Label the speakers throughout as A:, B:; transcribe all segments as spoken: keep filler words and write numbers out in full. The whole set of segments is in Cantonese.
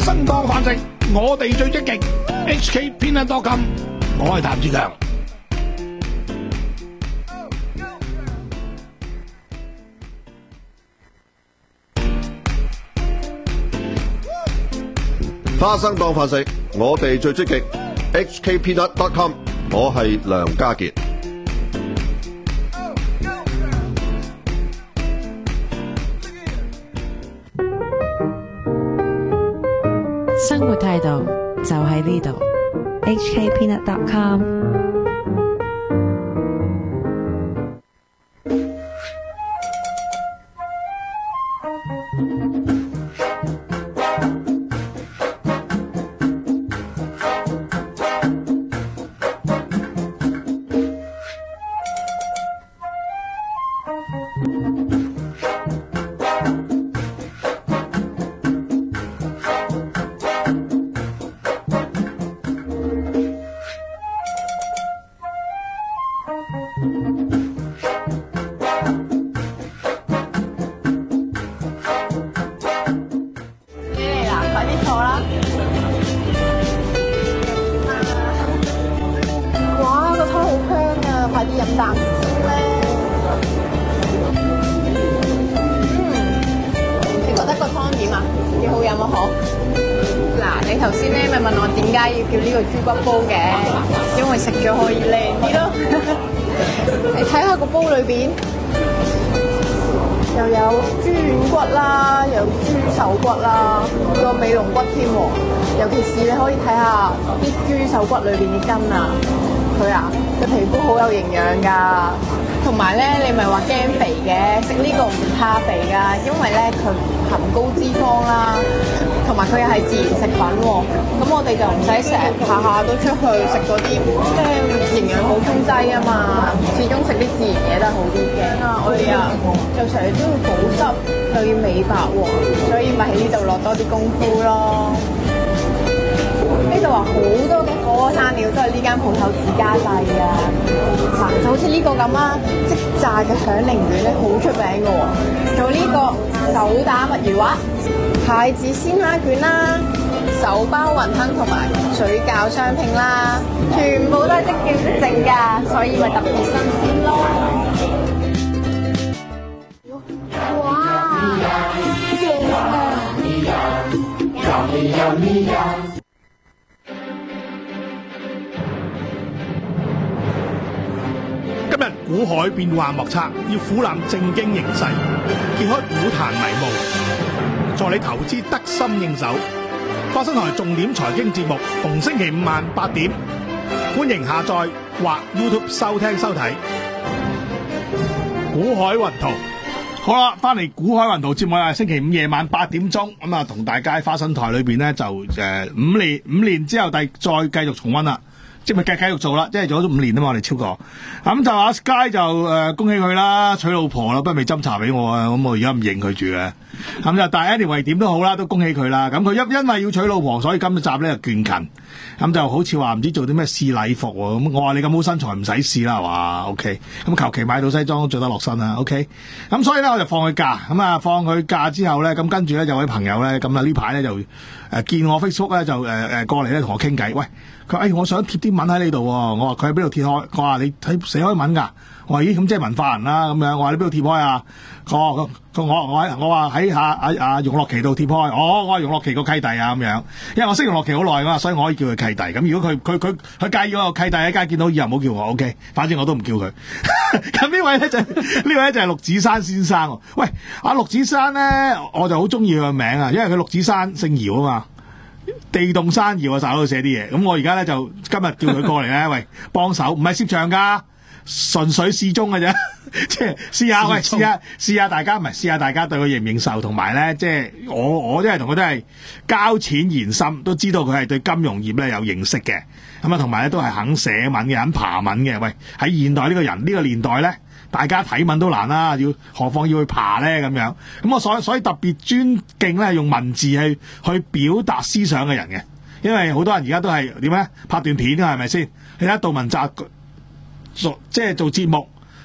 A: 花生當飯食，我哋最積極。H K Peanut dot com， 我係譚志強。
B: 花生當飯食，我哋最積極。H K Peanut dot com， 我係梁家傑。
C: 生活態度就喺呢度。
D: H K Peanut dot com。
E: 骨裏邊嘅筋啊，佢啊，佢皮膚好有營養㗎。同埋咧，你咪話驚肥嘅，食呢個唔怕肥㗎，因為咧佢含高脂肪啦，同埋佢又係自然食品喎。咁我哋就唔使成日下下都出去食嗰啲咩營養補充劑啊嘛，始終食啲自然嘢都係好啲嘅。啊，我哋啊，就成日都要保濕，又要美白喎，所以咪喺呢度落多啲功夫咯。呢度話好多嘅火鍋生料都係呢間鋪頭自家製啊！嗱，就好似呢個咁啊，即炸嘅響鈴卷咧，好出名嘅喎。仲有呢個手打墨魚滑、蟹子鮮蝦卷啦、手包雲吞同埋水餃雙拼啦，全部都係即叫即整㗎，所以咪特別新鮮咯。哇！正啊！
A: 今日股海變幻莫測，要俯瞰正經形勢，揭開股壇迷霧，助你投資得心應手。花生台重點財經節目，逢星期五晚八點，歡迎下載或 YouTube 收聽收睇。股海雲圖，好啦，翻嚟股海雲圖節目啊，星期五夜晚八點鐘咁啊，同大家喺花生台裏邊咧就誒、呃、五年五年之後第再繼續重溫啦。即係咪繼繼續做啦？即係做咗五年啊嘛，我哋超過咁就阿 Sky 就誒、呃、恭喜佢啦，娶老婆啦，不過未斟茶俾我啊，咁我而家唔認佢住嘅。咁就但係 anyway 點都好啦，都恭喜佢啦。咁佢因因為要娶老婆，所以今集咧就倦勤，咁就好似話唔知做啲咩試禮服喎。咁我話你咁好身材唔使試啦，係嘛 ？OK，咁求其買到西裝都着得落身啦。OK，咁所以咧我就放佢假，咁啊放佢假之後咧，咁跟住咧有位朋友咧，咁啊呢排咧就誒、呃、見我 Facebook 咧就誒誒、呃、過嚟咧同我傾偈，喂。佢誒、哎，我想貼啲文喺呢度喎。我話佢喺邊度貼開？我話你睇寫開文㗎。我話咦，咁即係文化人啦咁樣。我話你邊度貼開啊？佢話佢我我喺我話喺下阿阿容樂琪度貼開。哦，我係容樂琪個契弟啊咁樣。因為我識容樂琪好耐㗎嘛，所以我可以叫佢契弟。咁如果佢佢佢佢介意我個契弟喺街見到以後唔好叫我 OK。反正我都唔叫佢。咁呢位咧就呢位咧就係陸子珊先生。喂，阿陸子珊咧，我就好中意佢個名啊，因為佢陸子珊姓姚啊嘛。地動山搖啊，手喺度寫啲嘢。咁我而家咧就今日叫佢過嚟咧，喂，幫手，唔係攝像噶，純粹試中嘅啫，即係試下，喂，試下試下大家，唔係試下大家對佢認唔認受，同埋咧，即係我我真係同佢都係交淺言深，都知道佢係對金融業咧有認識嘅，咁啊，同埋咧都係肯寫文嘅，肯爬文嘅。喂，喺現代呢個人呢、呢個年代咧，大家睇文都難啦，要何況要去爬咧咁樣。咁我所以所以特別尊敬咧，用文字去去表達思想嘅人嘅，因為好多人而家都係點咧，拍段片㗎係咪先？你睇杜汶澤做即係做節目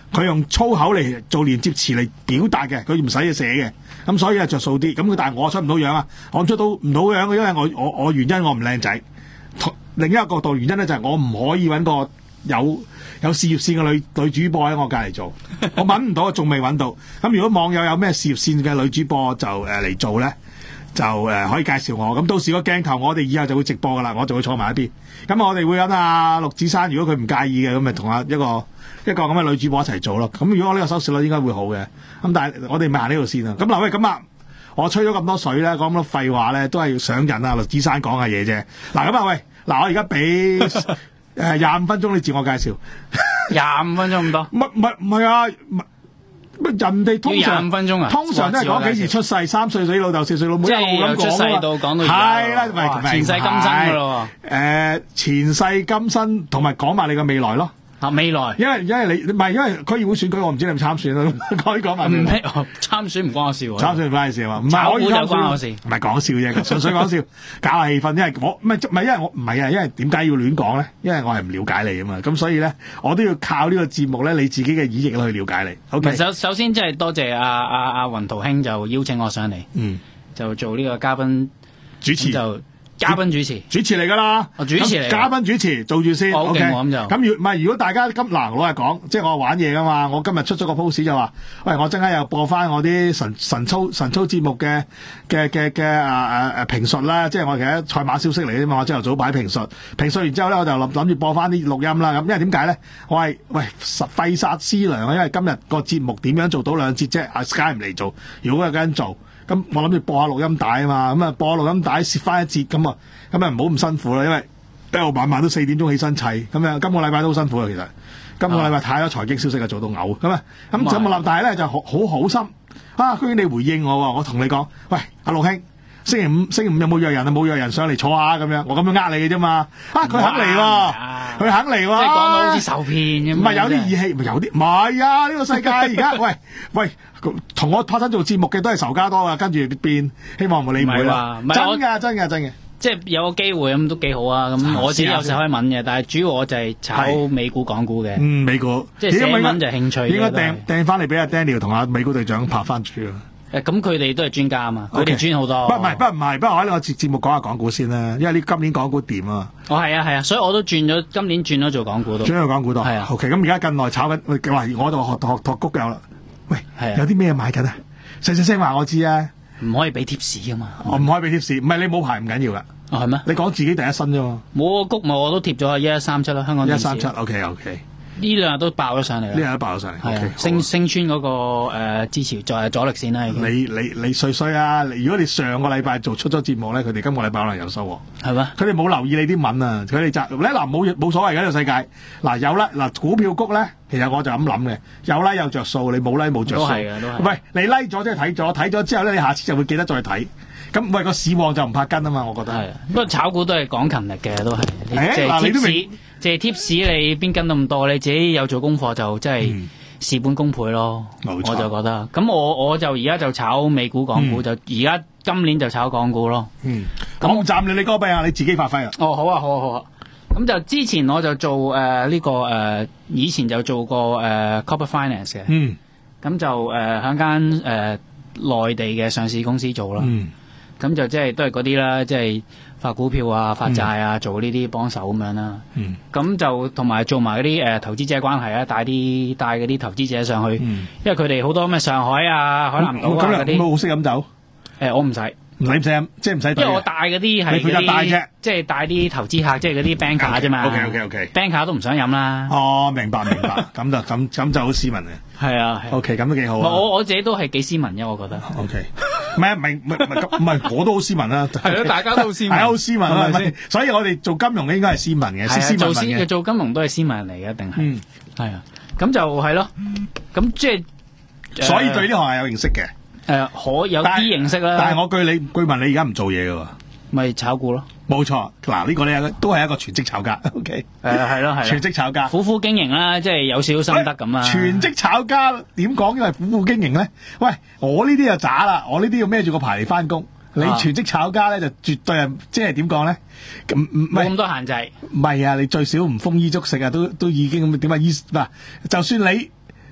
A: 佢用粗口嚟做連接詞嚟表達嘅，佢唔使寫嘅，咁所以係着數啲。咁但係我出唔到樣啊，我出到唔到樣嘅，因為我我我原因我唔靚仔。另一個角度原因咧就係我唔可以揾個有有事業線嘅女女主播喺我隔離做，我揾唔到，仲未揾到。咁如果網友有咩事業線嘅女主播就誒嚟、呃、做咧，就誒、呃、可以介紹我。咁到時個鏡頭我哋以後就會直播噶啦，我就會坐埋一邊。咁我哋會揾阿陸子珊，如果佢唔介意嘅，咁咪同阿一個一個咁嘅女主播一齊做咯。咁如果我呢個收視率應該會好嘅。咁但係我哋咪行呢度先啊。咁嗱喂，咁啊，我吹咗咁多水咧，講咁多廢話咧，都係要想引阿陸子珊講下嘢啫。嗱咁啊喂，嗱我而家俾誒廿五分鐘你自我介紹。
F: 廿五分鐘咁多？
A: 唔唔唔係啊！人哋通常
F: 廿五分鐘啊，
A: 通常都係講幾時出世，三歲死老豆，四歲老母，
F: 即係由出世到講到而家，
A: 係啦，唔係
F: 前世今生噶咯
A: 喎。誒，前世今生同埋講埋你嘅未來咯。
F: 啊，未來，
A: 因為因為你唔係因為區議會選舉，我唔知你有冇參選啦。可以講埋。唔
F: 係參選唔關我事喎。
A: 參選唔關你事啊嘛，唔係
F: 炒股就
A: 可以參
F: 關我事。
A: 唔係講笑啫，純粹講笑，搞下氣氛。因為我唔係唔係因為我唔係啊，因為點解要亂講咧？因為我係唔了解你啊嘛，咁所以咧，我都要靠呢個節目咧，你自己嘅演繹去了解你。O K。
F: 首首先即係多謝阿阿阿雲圖兄就邀請我上嚟，
A: 嗯，
F: 就做呢個嘉賓
A: 主持
F: 就。嘉賓主持，
A: 主持嚟噶啦，
F: 哦，主持嚟，
A: 嘉賓主持做住先。
F: O K，我咁就
A: 咁如唔係，如果大家今嗱老實講，即係我玩嘢噶嘛，我今日出咗個 post 就話，喂，我陣間又播翻我啲神神操神操節目嘅嘅嘅嘅啊誒誒評述啦，即係我其實賽馬消息嚟嘅嘛，我朝頭早擺評述，評述完之後咧，我就諗諗住播翻啲錄音啦。咁因為點解咧？我係喂費煞思量啊，因為今日個節目點樣做到兩節啫？阿 Sky 唔嚟做，如果有個人做。咁我諗住播下錄音帶啊嘛，咁啊播下錄音帶攝翻一節咁啊，咁啊唔好咁辛苦啦，因為一路晚晚都四點鐘起身砌，咁樣今個禮拜都好辛苦啊，其實今個禮拜太多財經消息啊，做到嘔咁啊，咁就冇諗，但係咧就好好好心啊，居然你回應我，我同你講，喂阿陸兄，星期五星期五有冇約人啊？冇約人上嚟坐下咁樣，我咁樣呃你嘅啫嘛，啊佢肯嚟喎，佢肯嚟喎，
F: 即係講到好似受騙咁，
A: 唔係有啲義氣，有啲唔係啊！呢個世界而家喂喂。同我拍親做節目嘅都係仇家多啊，跟住變希望冇你唔會啦，真㗎真㗎真嘅，
F: 即係有個機會咁都幾好啊！咁我自己有時可以問嘅，但係主要我就係炒美股港股嘅。
A: 嗯，美股
F: 即係寫文就興趣。
A: 應該掟掟翻嚟俾阿 Daniel 同阿美股隊長拍翻住啊！
F: 誒，咁佢哋都係專家啊嘛，佢哋專好多。
A: 不唔係不唔係，不過我喺個節節目講下港股先啦，因為呢今年港股掂啊。
F: 哦，係啊係啊，所以我都轉咗，今年轉咗做港股都。
A: 轉咗港股多。係
F: 啊。
A: OK，咁而家近來炒緊，喂，我就學學託谷有啦。喂，有啲咩買緊啊？細細聲話我知啊，
F: 唔可以俾貼士噶嘛，
A: 我唔可以俾貼士，唔係你冇牌唔緊要噶，
F: 哦係咩？
A: 你講自己第一身啫嘛，
F: 冇個谷咪我都貼咗一一三七啦，香港
A: 一一三七 OK OK，
F: 呢兩日都爆咗上嚟啦，
A: 呢兩日都爆咗上嚟，
F: 係啊，升升穿嗰個誒支持再係阻力線啦，已經。
A: 你你你衰衰啊！如果你上個禮拜做出咗節目咧，佢哋今個禮拜可能有收穫，
F: 係咩？
A: 佢哋冇留意你啲文啊，佢哋就咧嗱冇冇所謂嘅呢個世界，嗱有啦嗱股票谷咧。其實我就咁諗嘅，有拉有着數，你冇拉冇着數。
F: 都係嘅，都係。
A: 喂，你拉咗即係睇咗，睇咗之後咧，你下次就會記得再睇。咁喂個市旺就唔怕跟啊嘛，我覺得。係。不過炒股都係講勤力嘅，都係。誒，嗱，你都明。借貼士你邊跟咁多？你自己有做功課就真係事半功倍咯。冇錯。我就覺得。咁我我就而家就炒美股、港股，就而家今年就炒港股咯。嗯。咁暫你你歌弊啊，你自己發揮啊。哦，好啊，好啊，好啊。咁就之前我就做誒呢、呃這個誒、呃、以前就做過誒、呃、corporate finance 嘅，嗯，咁就誒喺間誒內地嘅上市公司做啦，嗯，咁就即係都係嗰啲啦，即係發股票啊、發債啊，嗯、做呢啲幫手咁樣啦，嗯，咁就同埋做埋嗰啲誒投資者關係啊，帶啲帶嗰啲投資者上去，嗯、因為佢哋好多咩上海啊、海南島啊嗰啲，咁好識飲酒？誒，我唔使。唔使唔使，即係唔使。因為我帶嗰啲係嗰啲，即係帶啲投資客，即係嗰啲 banker 啫嘛。OK OK OK，banker 都唔想飲啦。哦，明白明白，咁就咁咁就好斯文嘅。係啊。OK，咁都幾好啊。我我自己都係幾斯文嘅，我覺得。OK，唔係唔係唔係唔係，我都好斯文啦。係咯，大家都好斯文。係好斯文係咪先？所以我哋做金融應該係斯文嘅，斯斯文文嘅。做金融都係斯文嚟嘅，一定係。嗯，係啊。咁就係咯。咁即係，所以對呢行係有認識嘅。誒、呃，可有啲認識啦。但係我據你據聞，你而家唔做嘢嘅喎，咪炒股咯。冇錯，嗱呢個咧都係一個全職炒家。O K，誒係咯係。全職炒家，苦苦經營啦，即係有少少心得咁啦。全職炒家點講？因為苦苦經營咧，喂，我呢啲就渣啦，我呢啲要孭住個牌嚟翻工。你全職炒家咧就絕對係，即係點講咧？咁唔冇咁多限制。唔係啊，你最少唔豐衣足食啊，都都已經咁點啊？衣嗱，就算你。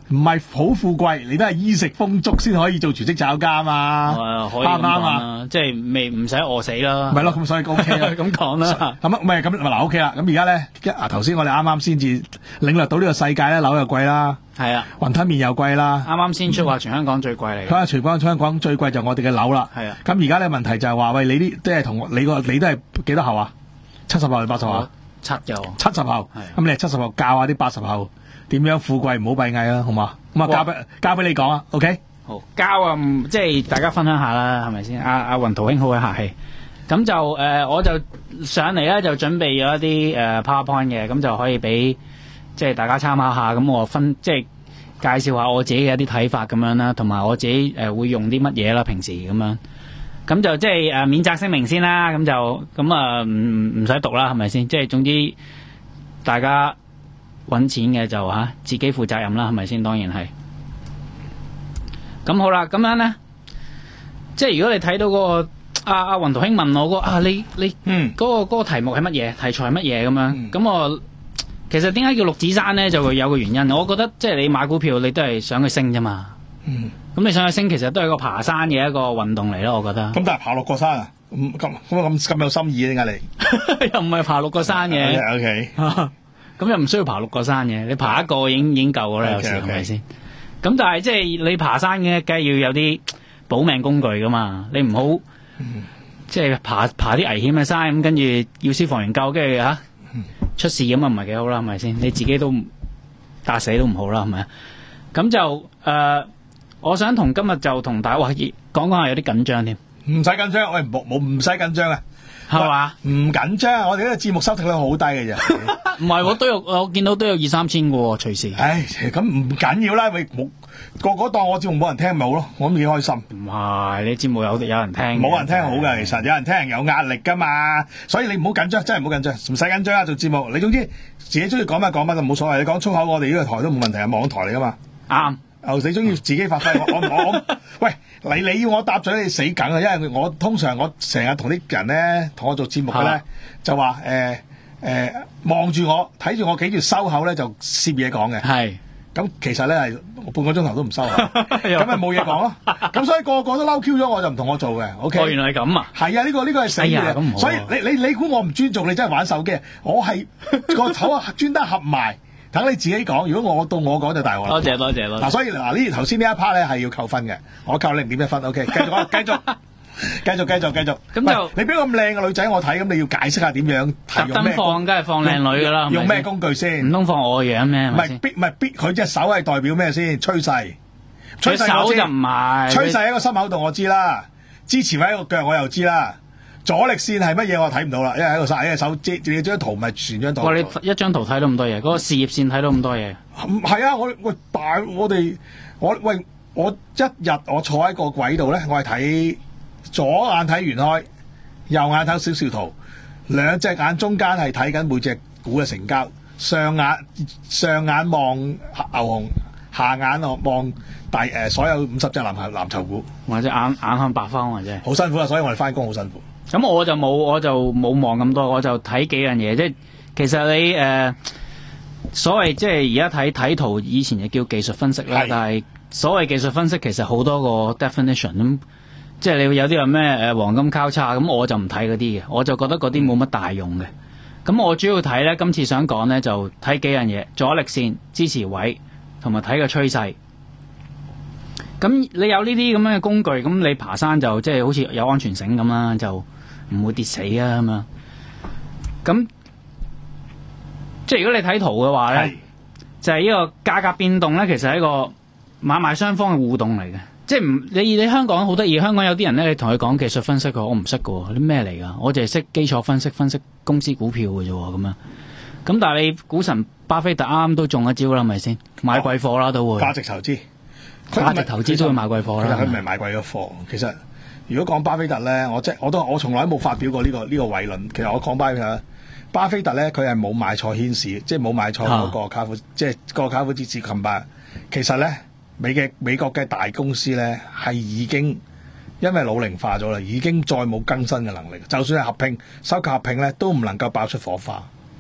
A: 唔係好富貴，你都係衣食豐足先可以做全職炒家嘛，
F: 誒可以咁
A: 啱唔啱啊？
F: 講啦，即係未唔使餓死啦。
A: 咪咯，咁所以 O K 啦。
F: 咁講啦。
A: 咁啊，唔係咁嗱 O K 啦。咁而家咧，啊頭先我哋啱啱先至領略到呢個世界咧，樓又貴啦，
F: 係啊，
A: 雲吞麵又貴啦。
F: 啱啱先出話全香港最貴嚟嘅。
A: 佢話全港香港最貴就我哋嘅樓啦。
F: 係啊。
A: 咁而家咧問題就係話，喂，你啲即係同你個你都係幾多後啊？七十後定八十後啊？
F: 七有。
A: 七十後。咁你係七十後教下啲八十後點樣富貴唔好閉翳啊，好嘛？咁啊交俾交俾你講啊 ，OK？
F: 好，交啊，即係大家分享下啦，係咪先？阿阿雲圖兄好鬼客氣，咁就誒、呃，我就上嚟咧就準備咗一啲誒、呃、PowerPoint 嘅，咁就可以俾即係大家參考下，咁我分即係介紹下我自己嘅一啲睇法咁樣啦，同埋我自己誒、呃、會用啲乜嘢啦，平時咁樣，咁就即係誒免責聲明先啦，咁就咁啊唔唔使讀啦，係咪先？即係總之大家揾錢嘅就吓、啊、自己負責任啦，係咪先？當然係。咁好啦，咁樣咧，即係如果你睇到嗰、那個阿阿雲圖兄問我嗰啊，你你
A: 嗯
F: 嗰、那個嗰、那個題目係乜嘢？題材係乜嘢咁樣？咁、
A: 嗯、
F: 我其實點解叫陸子山咧？就會有個原因。我覺得即係你買股票，你都係想佢升啫嘛。
A: 嗯。
F: 咁你想佢升，其實都係個爬山嘅一個運動嚟咯。我覺得。
A: 咁但係爬六個山啊？咁咁咁咁有心意嘅點解你？
F: 又唔係爬六個山嘅。
A: O K。
F: 咁又唔需要爬六個山嘅，你爬一個已經已經夠噶啦，有時係咪先？咁但係即係你爬山嘅，梗係要有啲保命工具噶嘛。你唔好、嗯、即係爬爬啲危險嘅山，咁跟住要消防員救，跟住吓出事咁啊，唔係幾好啦，係咪先？你自己都打死都唔好啦，係咪啊？咁就誒、呃，我想同今日就同大家話講講下有啲緊張添。唔
A: 使緊張，喂，冇冇唔使緊張啊，
F: 係嘛？
A: 唔緊張，我哋呢個節目收聽率好低嘅啫。
F: 唔係，我都有，我見到都有二三千嘅喎，隨時。
A: 唉，咁唔緊要啦，喂，冇個個當我節目冇人聽咪好咯，我咁幾開心。
F: 唔係，你節目有有人聽，
A: 冇人聽好嘅，其實有人聽有壓力噶嘛，所以你唔好緊張，真係唔好緊張，唔使緊張啊！做節目，你總之自己中意講乜講乜就冇所謂，你講粗口我哋呢個台都冇問題，係網台嚟噶嘛。啱。哦，你中意自己發揮，我我我，喂，你你要我答嘴你死梗啊！因為我通常我成日同啲人咧，同我做節目嘅咧，就話誒誒望住我睇住我幾住收口咧，就攝嘢講嘅。係，咁其實咧係半個鐘頭都唔收口，咁咪冇嘢講咯。咁所以個個都嬲 Q 咗我就唔同我做嘅。O K。哦，原來係咁啊！係啊，呢個呢個係死嘅。所以你你你估我唔尊重你，真係玩手機。我係個口啊專登合埋。等你自己講，如果我到我講就大鑊啦。多謝多謝多謝。嗱，所以嗱呢頭先呢一 part 咧係要扣分嘅，我扣零點一分。O K， 繼續啊，繼續，繼續，繼續，繼續。咁就你俾咁靚嘅女仔我睇，咁你要解釋下點樣？特登放，梗係放靚女㗎啦。用咩工具先？唔通放我嘅樣咩？唔係必唔係必，佢隻手係代表咩先？趨勢。趨勢手就唔係。趨勢喺個心口度我知啦，支持喺個腳我又知啦。阻力線係乜嘢我睇唔到啦，因為喺個晒，因為手遮住你張圖，咪全張圖。哇！你一張圖睇到咁多嘢，嗰、嗰個事業線睇到咁多嘢。係啊，我喂大我哋我喂我一日我坐喺個軌度咧，我係睇左眼睇圓開，右眼睇少少圖，兩隻眼中間係睇緊每隻股嘅成交，上眼上眼望牛熊，下眼我望大誒、呃、所有五十隻藍籌藍籌股，或者眼眼向白方或者。好辛苦啊！所以我哋翻工好辛苦。咁我就冇，我就冇望咁多，我就睇幾樣嘢。即係其實你誒、呃、所謂即係而家睇睇圖，以前就叫技術分析啦。但係所謂技術分析，其實好多個 definition 咁，即係你會有啲話咩誒黃金交叉咁，我就唔睇嗰啲嘅，我就覺得嗰啲冇乜大用嘅。咁我主要睇咧，今次想講咧就睇幾樣嘢：阻力線、支持位，同埋睇個趨勢。咁你有呢啲咁樣嘅工具，咁你爬山就即係好似有安全繩咁啦，就唔會跌死啊咁樣。咁即係如果你睇圖嘅話咧，就係、是、呢個價格變動咧，其實係一個買賣雙方嘅互動嚟嘅。即係唔你你香港好得意，香港有啲人咧，你同佢講技術分析，佢話我唔識㗎，啲咩嚟㗎？我淨係識基礎分析，分析公司股票嘅啫咁樣。咁但係你股神巴菲特啱啱都中一招啦，係咪先？買貴貨啦都會。價值投資。價值投資都會買貴貨啦。其實佢唔係買貴咗貨。其實如果講巴菲特咧，我即係我都我從來冇發表過呢、這個呢、這個偉論。其實我講巴菲特，巴菲特咧佢係冇買錯軒士，即係冇買錯嗰個卡夫，啊、即係個卡夫之子琴巴。其實咧美嘅美國嘅大公司咧係已經因為老齡化咗啦，已經再冇更新嘅能力。就算係合併、收購合併咧，都唔能夠爆出火花。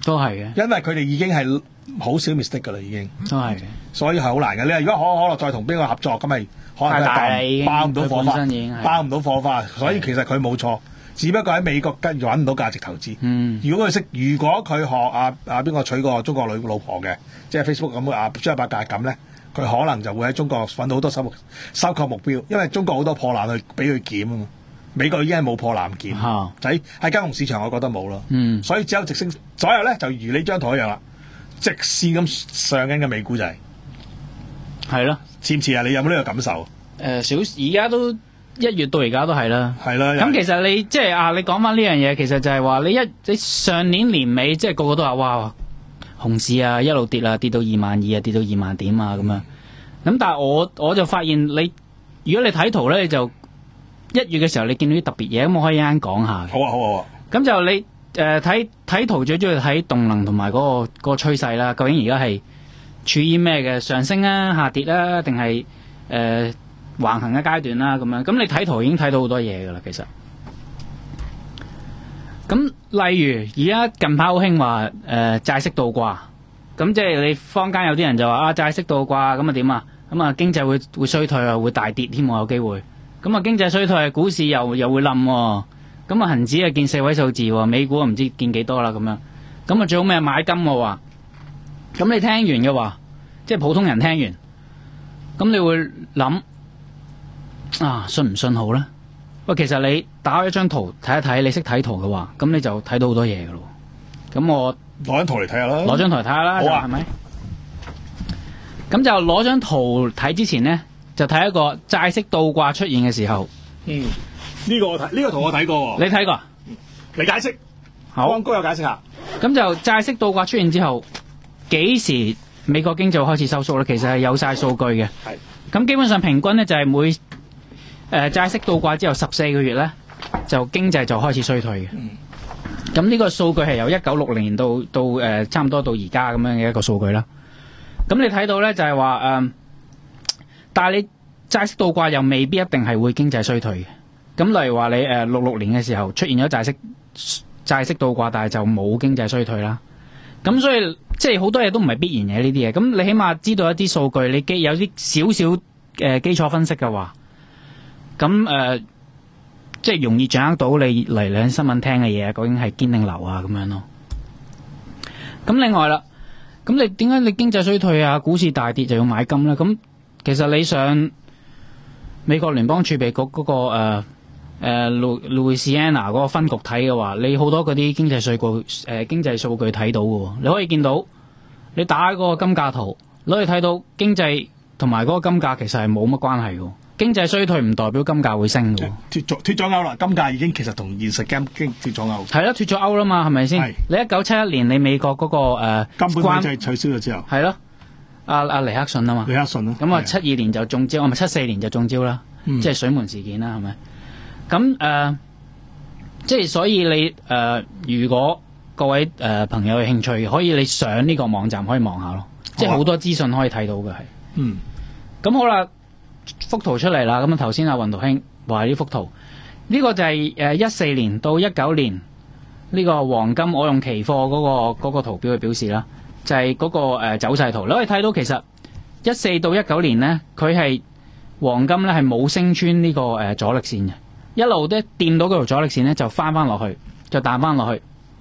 F: 都係嘅，
A: 因為佢哋已經係好少 mistake 㗎啦，已經，
F: 都係嘅。
A: 所以係好難嘅。你話如果可口可樂再同邊個合作，咁咪可能
F: 太大啦
A: 係
F: 已經
A: 爆唔到火花
F: 佢本身已經係，
A: 爆唔到火花。所以其實佢冇錯，只不過喺美國跟揾唔到價值投資。
F: 嗯，
A: 如果佢識，如果佢學啊啊邊個娶個中國女老婆嘅，即係 Facebook 咁啊張伯格咁咧，佢可能就會喺中國揾到好多收收購目標，因為中國好多破爛去俾佢檢啊嘛。美國已經係冇破爛檢，
F: 嚇
A: 喺喺金融市場我覺得冇咯。
F: 嗯，
A: 所以只有直升，左右咧就如呢張圖一樣啦，直線咁上緊嘅美股就係、
F: 係咯。
A: 似唔似啊？你有冇呢個感受？
F: 誒少而家都一月到而家都係啦。
A: 係啦。
F: 咁其實你即係啊，你講翻呢樣嘢，其實就係話你一你上年年尾即係個個都話哇熊市啊，一路跌啊，跌到二萬二啊，跌到二萬點啊咁樣。咁但係我我就發現你，如果你睇圖咧，你就一月嘅時候你見到啲特別嘢，咁我可以啱講下。
A: 好啊好啊好啊。
F: 咁就你誒睇睇圖最主要睇動能同埋嗰個嗰、嗰個趨勢啦。究竟而家係處於咩嘅上升啊、下跌啊，定係誒橫行嘅階段啦？咁樣咁你睇圖已經睇到好多嘢噶啦，其實。咁例如而家近排好興話誒債息倒掛，咁即係你坊間有啲人就話啊債息倒掛咁啊點啊？咁啊經濟會會衰退啊，會大跌添喎，有機會。咁啊經濟衰退，股市又又會冧喎。咁啊恒指啊見四位數字喎，美股啊唔知見幾多啦咁樣。咁啊最好咩買金喎話。咁你聽完嘅話，即係普通人聽完，咁你會諗啊信唔信好咧？喂，其實你打開一張圖睇一睇，你識睇圖嘅話，咁你就睇到好多嘢噶咯。咁我
A: 攞張圖嚟睇下啦。
F: 攞張圖嚟睇下啦，
A: 好啊，
F: 係咪？咁就攞張圖睇之前呢，就睇一個債息倒掛出現嘅時候。
A: 嗯，呢、這個我睇，呢、這個圖我睇過喎。
F: 你睇過？
A: 你解釋。
F: 好，
A: 安哥有解釋下。
F: 咁就債息倒掛出現之後，幾時美國經濟會開始收縮咧？其實係有晒數據嘅。
A: 係。
F: 咁基本上平均咧就係每誒、呃、債息倒掛之後十四個月咧，就經濟就開始衰退嘅。咁、嗯、呢個數據係由一九六零年到到誒、呃、差唔多到而家咁樣嘅一個數據啦。咁你睇到咧就係話誒，但係你債息倒掛又未必一定係會經濟衰退嘅。咁例如話你誒六六年嘅時候出現咗債息債息倒掛，但係就冇經濟衰退啦。咁所以即係好多嘢都唔係必然嘅呢啲嘢。咁你起碼知道一啲數據，你基有啲少少誒基礎分析嘅話，咁誒、呃、即係容易掌握到你嚟兩新聞聽嘅嘢究竟係堅定流啊咁樣咯。咁另外啦，咁你點解你經濟衰退啊、股市大跌就要買金咧？咁其實你上美國聯邦儲備局嗰、那個誒誒路路易斯安那嗰個分局睇嘅話，你好多嗰啲經濟數據誒、呃、經濟數據睇到嘅，你可以見到你打嗰個金價圖，攞去睇到經濟同埋嗰個金價其實係冇乜關係嘅。經濟衰退唔代表金價會升嘅。
A: 脱咗脱咗鈎啦，金價已經其實同現實金經脱咗鈎。
F: 係啦，脱咗鈎啦嘛，係咪先？
A: 係
F: 你一九七一年你美國嗰、那個誒、呃、
A: 金本
F: 關
A: 位制取消咗之後，
F: 係咯，阿阿尼克遜啊嘛，
A: 尼克遜咯。
F: 咁啊七二年就中招，我咪七四年就中招啦，
A: 嗯、
F: 即係水門事件啦，係咪？咁誒、呃，即係所以你誒、呃，如果各位誒、呃、朋友有興趣，可以你上呢個網站可以望下咯，即係好多資訊可以睇到嘅係。
A: 嗯，
F: 咁好啦，幅圖出嚟啦。咁啊頭先阿雲圖兄話呢幅圖，呢、這個就係誒一四年到一九年呢個黃金我用期貨嗰、那個嗰、那個圖表去表示啦，就係、是、嗰、那個誒、呃、走勢圖。你可以睇到其實一四到一九年咧，佢係黃金咧係冇升穿呢、這個誒、呃、阻力線嘅。一路都掂到嗰條阻力線咧，就翻翻落去，就彈翻落去。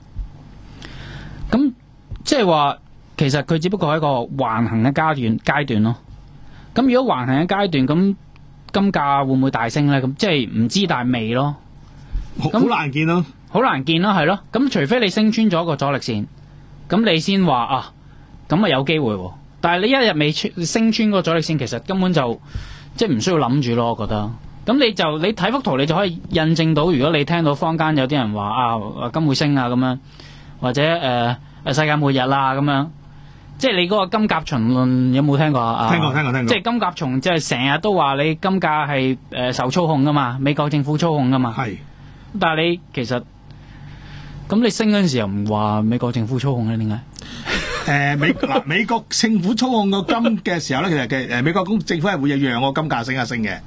F: 咁即係話，其實佢只不過係一個橫行嘅階段階段咯。咁如果橫行嘅階段，咁金價會唔會大升咧？咁即係唔知，但係未咯。
A: 好難見咯，
F: 好難見咯，係咯。咁除非你升穿咗個阻力線，咁你先話啊，咁啊有機會。但係你一日未升穿個阻力線，其實根本就即係唔需要諗住咯，我覺得。咁你就你睇幅圖，你就可以印證到，如果你聽到坊間有啲人話啊金會升啊咁樣，或者誒、呃、世界末日啦咁樣，即係你嗰個金甲蟲論有冇聽過啊？
A: 聽過聽過聽過。即
F: 係金甲蟲，即係成日都話你金價係誒、呃、受操控噶嘛，美國政府操控噶嘛。
A: 係。
F: 但係你其實咁你升嗰陣時又唔話美國政府操控咧？點解？
A: 誒、呃、美嗱美國政府操控個金嘅時候咧，其實嘅誒美國公政府係會讓個金價升一升嘅。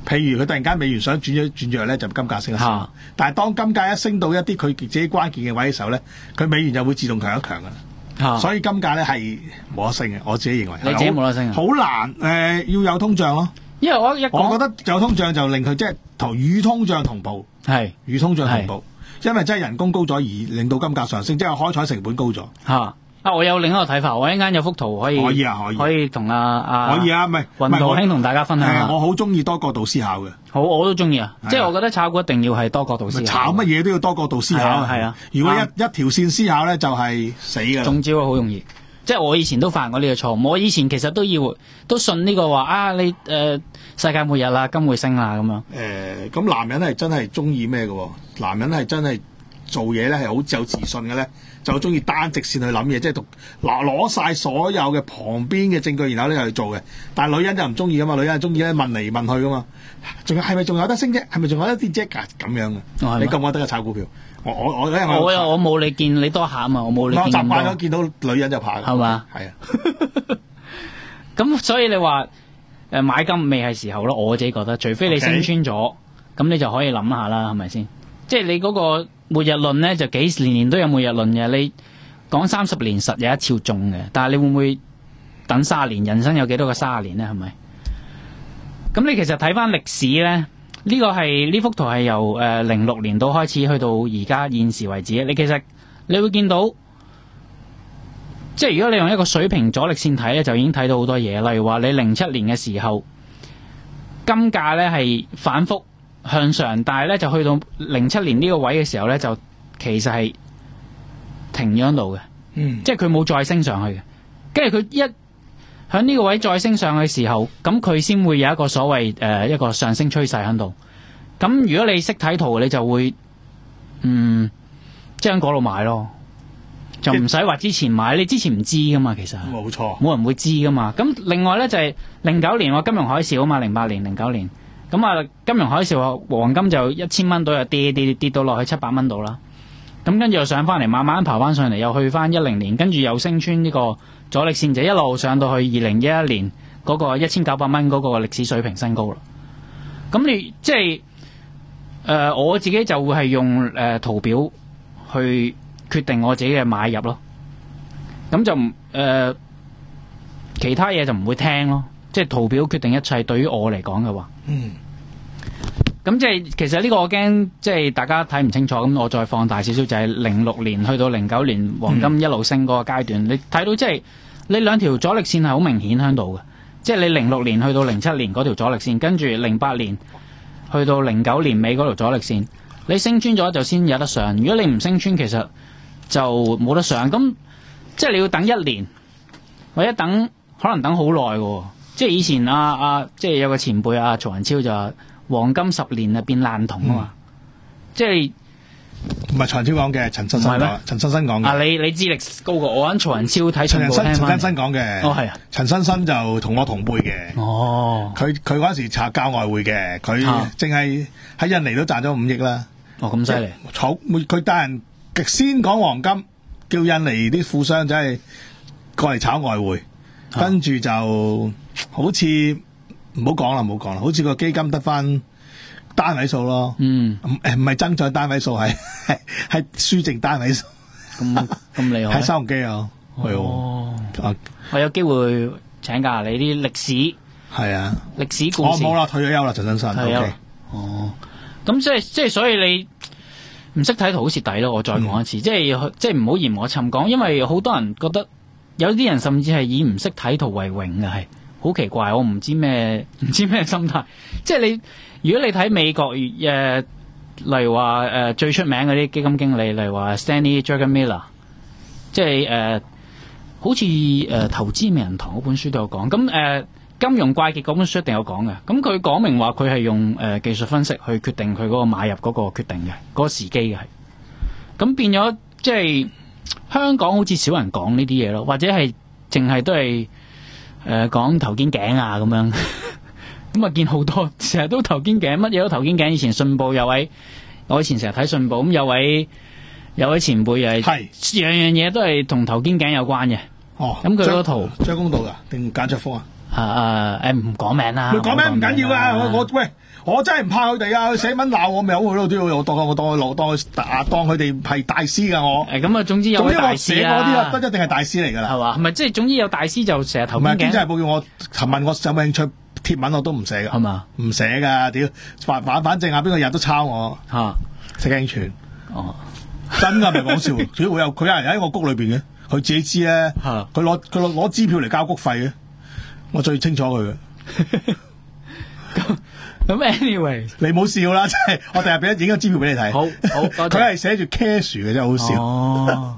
A: 譬如佢突然間美元想轉咗轉弱咧，就金價升一升。
F: 啊
A: 但係當金價一升到一啲佢自己關鍵嘅位嘅時候咧，佢美元就會自動強一強噶啦。
F: 啊
A: 所以金價咧係冇得升嘅，我自己認為。
F: 你自己冇得升啊
A: 好難誒、呃，要有通脹咯。
F: 因為我一講
A: 我覺得有通脹就令佢即係同與通脹同步，
F: 係
A: 與通脹同步，因為真係人工高咗而令到金價上升，即係開採成本高咗。
F: 嚇啊！我有另一個睇法，我一陣間有幅圖可以
A: 可以啊可以
F: 可以同阿阿
A: 可以啊，唔係
F: 雲圖兄同大家分享下。
A: 係啊我好中意多角度思考嘅。
F: 好，我都中意啊！
A: 係啊
F: 即係我覺得炒股一定要係多角度思考。
A: 炒乜嘢都要多角度思考。
F: 係啊係啊
A: 如果一
F: 啱
A: 一條線思考咧，就係死㗎啦。
F: 中招好容易。即係我以前都犯過呢個錯誤，我以前其實都要都信呢個話啊，你誒、呃、世界末日啦，金會升啦咁樣。
A: 誒、呃，咁男人係真係中意咩嘅喎？男人係真係做嘢咧係好有自信嘅咧，就中意單直線去諗嘢，即係讀嗱攞晒所有嘅旁邊嘅證據，然後咧去做嘅。但係女人就唔中意噶嘛，女人係中意咧問嚟問去噶嘛。仲有係咪仲有得升啫？係咪仲有一啲啫？咁樣嘅，
F: 哦
A: 你覺唔覺得嘅炒股票？我我我因為
F: 我我冇你見你多下啊嘛，我冇你
A: 我習
F: 見咁多。
A: 慣咗見到女人就怕㗎
F: 係嘛？
A: 係啊。
F: 咁所以你話誒、呃、買金未係時候咯，我自己覺得，除非你
A: Okay
F: 升穿咗，咁你就可以諗下啦，係咪先？即係你嗰個末日論咧，就幾年年都有末日論嘅。你講三十年實有一次中嘅，但係你會唔會等卅年？人生有幾多個卅年咧？係咪？咁你其實睇翻歷史咧，呢、個係呢幅圖係由誒零六年度開始去到而家現時為止。你其實你會見到。即係如果你用一個水平阻力線睇咧，就已經睇到好多嘢。例如話你零七年嘅時候，金價咧係反覆向上，但係咧就去到零七年呢個位嘅時候咧，就其實係停咗喺度嘅。
A: 嗯，
F: 即係佢冇再升上去嘅。跟住佢一喺呢個位再升上去嘅時候，咁佢先會有一個所謂誒、呃、一個上升趨勢喺度。咁如果你識睇圖，你就會嗯即係喺嗰度買咯。就唔使話之前買，你之前唔知噶嘛，其實
A: 冇錯。
F: 冇人會知噶嘛。咁另外咧就係零九年話金融海嘯啊嘛，零八年、零九年咁啊，金融海嘯黃金就一千蚊度又跌跌跌跌到落去七百蚊度啦。咁跟住又上翻嚟，慢慢爬翻上嚟，又去翻一零年，跟住又升穿呢個阻力線，就一路上到去二零一一年嗰個一千九百蚊嗰個歷史水平新高啦。咁你即係誒、呃、我自己就會係用誒、呃、圖表去決定我自己嘅買入咯，咁就唔誒、呃、其他嘢就唔會聽咯，即係圖表決定一切。對於我嚟講嘅話，
A: 嗯，
F: 咁即係其實呢個我驚即係大家睇唔清楚，咁我再放大少少，就係零六年去到零九年黃金一路升嗰個階段，嗯、你睇到即係你兩條阻力線係好明顯喺度嘅，即係你零六年去到零七年嗰條阻力線，跟住零八年去到零九年尾嗰條阻力線，你升穿咗就先有得上，如果你唔升穿，其實就冇得上。咁即係你要等一年，或者等可能等好耐嘅。即係以前啊啊，即係有個前輩啊，曹仁超就話黃金十年啊變爛銅啊嘛。嗯、即係
A: 唔係曹仁超講嘅，陳新新講，陳新新講嘅。
F: 啊，你你資歷高過我，揾曹仁超睇全部聽
A: 陳新
F: 翻。
A: 新講嘅。
F: 哦，係啊。
A: 陳新新就同我同輩嘅。
F: 哦。
A: 佢佢嗰陣時查教外匯嘅，佢淨係喺印尼都賺咗五億啦。
F: 哦，咁犀利。
A: 炒佢帶人先講黃金，叫印尼啲富商仔係過嚟炒外匯，啊、跟住就好似唔好講啦，唔好講啦，好似個基金得翻單位數咯。嗯，誒唔係增長單位數，係係係輸剩單位數。
F: 咁咁厲害。喺
A: 收紅機啊，係
F: 哦。啊、我有機會請教你啲歷史。係啊。歷史故事。我冇啦，退咗休啦，陳新生。
A: 退休。
F: Okay、哦。咁即係即係，所以你唔識睇圖好蝕底咯。我再講一次，嗯、即係即係唔好嫌我沉講，因為好多人覺得有啲人甚至係以唔識睇圖為榮嘅，係好奇怪。我唔知咩唔知咩心態。即係你如果你睇美國誒、呃，例如話誒、呃、最出名嗰啲基金經理，例如話 Stanley Druckenmiller，即係誒、呃、好似誒、呃、投資名人堂嗰本書都有講。咁誒。呃金融怪傑嗰本書一定有講嘅，咁佢講明話佢係用誒、呃、技術分析去決定佢嗰個買入嗰個決定嘅，嗰、嗰個時機嘅係，咁變咗即係香港好似少人講呢啲嘢咯，或者係淨係都係誒講頭肩頸啊咁樣，咁啊見好多成日都頭肩頸，乜嘢都頭肩頸。以前信報有位，我以前成日睇信報，咁有位有位前輩又係樣樣嘢都係同頭肩頸有關嘅。
A: 哦，
F: 咁佢嗰圖
A: 張公道噶定簡卓峰啊？
F: 啊誒唔講名啦，
A: 你講名唔緊要啊！我我喂，我真係唔怕佢哋啊！佢寫文鬧我咪由佢咯，都要我當我當佢當佢當當佢哋係大師㗎我。
F: 誒咁啊，總之有位大師
A: 總之我寫嗰啲啊，不一定係大師嚟㗎啦。
F: 係嘛？係咪即係總之有大師就成日投
A: 唔係經濟
F: 邊頸
A: 日報叫我尋問我有冇興趣貼文，我都唔寫㗎。
F: 係嘛？
A: 唔寫㗎，屌反反反正啊，邊個日都抄我
F: 嚇
A: 食興傳。
F: 哦，
A: 真㗎，唔係講笑。主要會有佢有人喺我谷裏邊嘅，佢自己知咧。
F: 嚇
A: 佢攞佢攞攞支票嚟交谷費嘅，我最清楚佢嘅。
F: 咁 anyway，
A: 你唔好笑啦，即係我第日俾影個支票俾你睇。
F: 好好多謝
A: 佢係寫住 cash 嘅，真係好笑。
F: 哦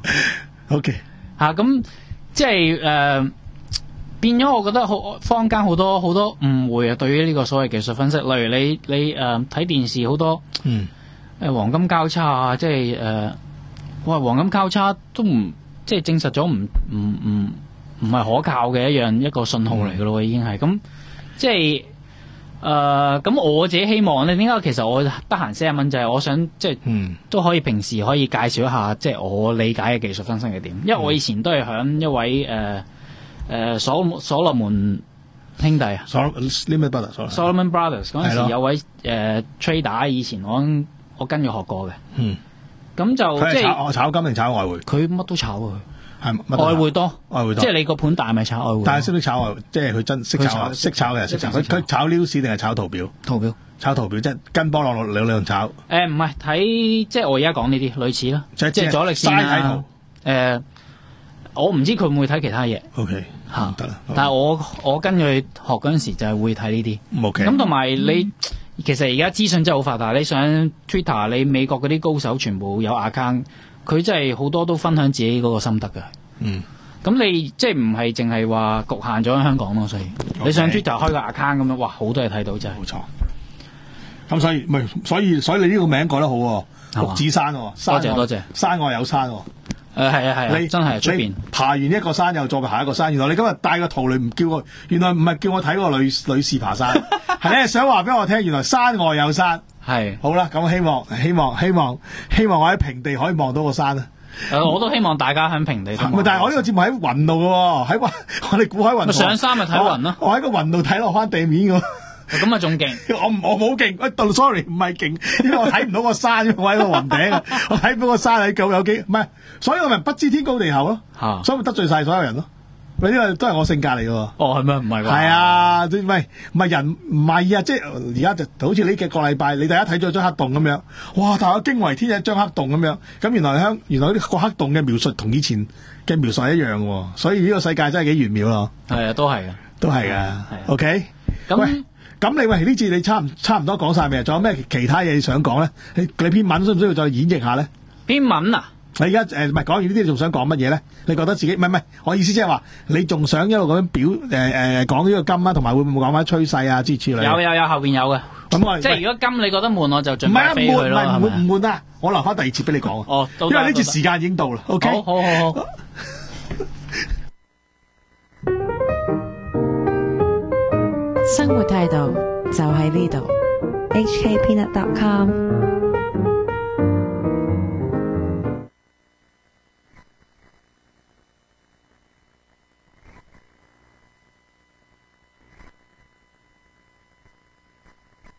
A: OK
F: 嚇咁即係誒、呃、變咗，我覺得好坊間好多好多誤會啊，對於呢個所謂技術分析，例如你你誒睇、呃、電視好多
A: 嗯
F: 誒黃金交叉啊，即係誒哇黃金交叉都唔即係證實咗唔唔唔唔係可靠嘅一樣一個信號嚟㗎咯，已經係咁即係。誒咁、呃、我自己希望咧，點解其實我得閒寫下文就係我想即係、
A: 嗯、
F: 都可以平時可以介紹一下即係我理解嘅技術分析係點，因為我以前都係響一位誒誒、呃呃、所所羅門兄弟啊
A: Solomon
F: Brothers，Solomon Brothers 嗰陣時有位誒、呃、trader 以前我我跟佢學過嘅，
A: 嗯，
F: 咁就
A: 佢係
F: 即係
A: 炒炒金定炒外匯？
F: 佢乜都炒啊，
A: 係乜都
F: 外匯多，
A: 外匯多，
F: 即係你個盤大咪炒外匯，
A: 但係識唔識炒外匯？即係佢真識炒，識炒嘅識炒。佢佢炒 news 定係炒圖表？
F: 圖表
A: 炒圖表即係跟波落落兩兩炒。
F: 誒唔係睇即係我而家講呢啲類似啦，
A: 即係
F: 即係阻力線
A: 齋睇
F: 啊
A: 圖。
F: 誒，我唔知佢會唔會睇其他嘢
A: OK
F: 嚇
A: 得啦。
F: 但係我我跟佢學嗰陣時就係會睇呢啲。
A: OK
F: 咁同埋你其實而家資訊真係好發達，你上 Twitter 你美國嗰啲高手全部有 account，佢真係好多都分享自己嗰個心得嘅。
A: 嗯。
F: 咁你即係唔係淨係話局限咗喺香港咯？所以
A: Okay
F: 你上 Twitter 開個 account 咁樣，哇，好多嘢睇到真係。
A: 冇錯。咁所以唔係，所以所以你呢個名改得好喎，六指山喎，山外
F: 多謝多謝
A: 山外有山喎。
F: 誒係啊係啊，
A: 你
F: 真係出邊
A: 你爬完一個山又再爬一個山，原來你今日帶個圖嚟唔叫我，原來唔係叫我睇個女女士爬山，係你想話俾我聽，原來山外有山。
F: 係。
A: 好啦，咁希望希望希望希望我喺平地可以望到個山啊！
F: 誒，我都希望大家喺平地都望到。
A: 唔係，但係我呢個節目喺雲度嘅喎，喺雲我哋估喺雲度。
F: 上山咪睇雲咯。
A: 我喺個雲度睇落翻地面嘅喎。
F: 咁啊，仲勁！
A: 我唔我冇勁，喂，sorry，唔係勁，因為我睇唔到個山，我喺個雲頂啊，我睇唔到個山喺夠有幾，唔係，所以我咪不知天高地厚咯，
F: 嚇，
A: 所以咪得罪晒所有人咯。喂，呢個都係我性格嚟嘅喎。
F: 哦，係咩？唔係喎。
A: 係啊，唔係唔係人唔係啊，即係而家就好似呢幾個禮拜，你大家睇咗張黑洞咁樣，哇！大家驚為天一張黑洞咁樣，咁原來香原來呢個黑洞嘅描述同以前嘅描述係一樣喎，所以呢個世界真係幾玄妙咯。
F: 係啊，都係嘅，
A: 都係㗎。OK，
F: 咁。
A: 咁你喂呢節你差唔差唔多講晒未啊？仲有咩其他嘢想講咧？你你篇文需唔需要再演繹下咧？
F: 篇文啊？
A: 你而家誒唔係講完呢啲，你仲想講乜嘢咧？你覺得自己唔係唔係？我意思即係話你仲想一路咁樣表誒誒講呢個金啊，同埋會唔會講翻趨勢啊之類？
F: 有有有後邊有嘅。
A: 咁我
F: 即係如果金你覺得悶，我就盡
A: 唔係啊，
F: 快飛佢咯。
A: 唔悶唔悶啊！我留翻第二節俾你講啊。
F: 哦，
A: 因為呢節時間已經到啦。OK，
F: 好好好好。
C: 生活態度就喺呢度。
D: H K Peanut dot com